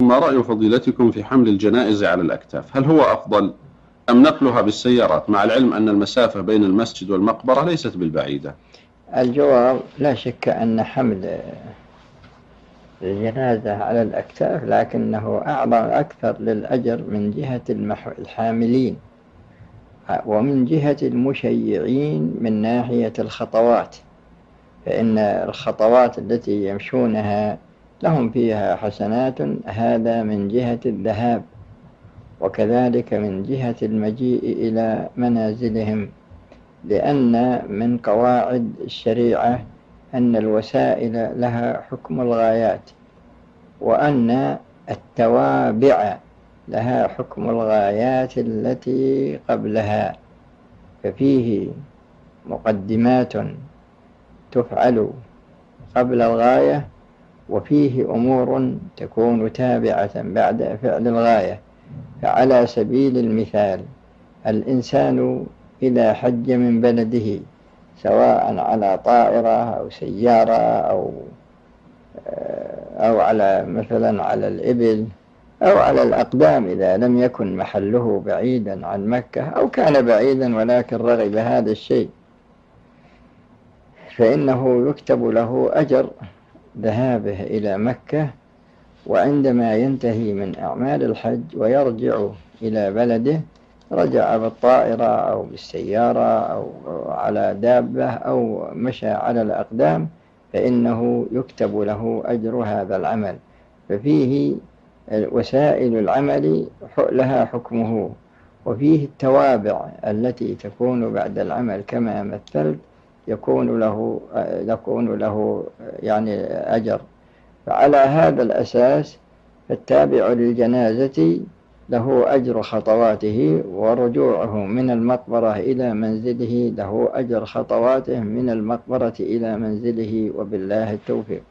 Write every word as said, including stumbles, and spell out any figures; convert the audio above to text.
ما رأي فضيلتكم في حمل الجنائز على الأكتاف؟ هل هو أفضل أم نقلها بالسيارات، مع العلم أن المسافة بين المسجد والمقبرة ليست بالبعيدة؟ الجواب: لا شك أن حمل الجنازة على الأكتاف لكنه أعظم أكثر للأجر من جهة الحاملين ومن جهة المشيعين من ناحية الخطوات، فإن الخطوات التي يمشونها لهم فيها حسنات، هذا من جهة الذهاب، وكذلك من جهة المجيء إلى منازلهم، لأن من قواعد الشريعة أن الوسائل لها حكم الغايات، وأن التوابع لها حكم الغايات التي قبلها، ففيه مقدمات تفعل قبل الغاية، وفيه أمور تكون تابعة بعد فعل الغاية. فعلى سبيل المثال، الإنسان إذا حج من بلده سواء على طائرة أو سيارة أو أو على مثلا على الإبل أو على الأقدام، إذا لم يكن محله بعيدا عن مكة أو كان بعيدا ولكن رغب هذا الشيء، فإنه يكتب له أجر ذهابه إلى مكة، وعندما ينتهي من أعمال الحج ويرجع إلى بلده، رجع بالطائرة أو بالسيارة أو على دابة أو مشى على الأقدام، فإنه يكتب له أجر هذا العمل. ففيه وسائل العمل لها حكمه، وفيه التوابع التي تكون بعد العمل كما مثلت يكون له يكون له يعني أجر. فعلى هذا الأساس فالتابع للجنازة له أجر خطواته، ورجوعه من المقبرة إلى منزله له أجر خطواته من المقبرة إلى منزله، وبالله التوفيق.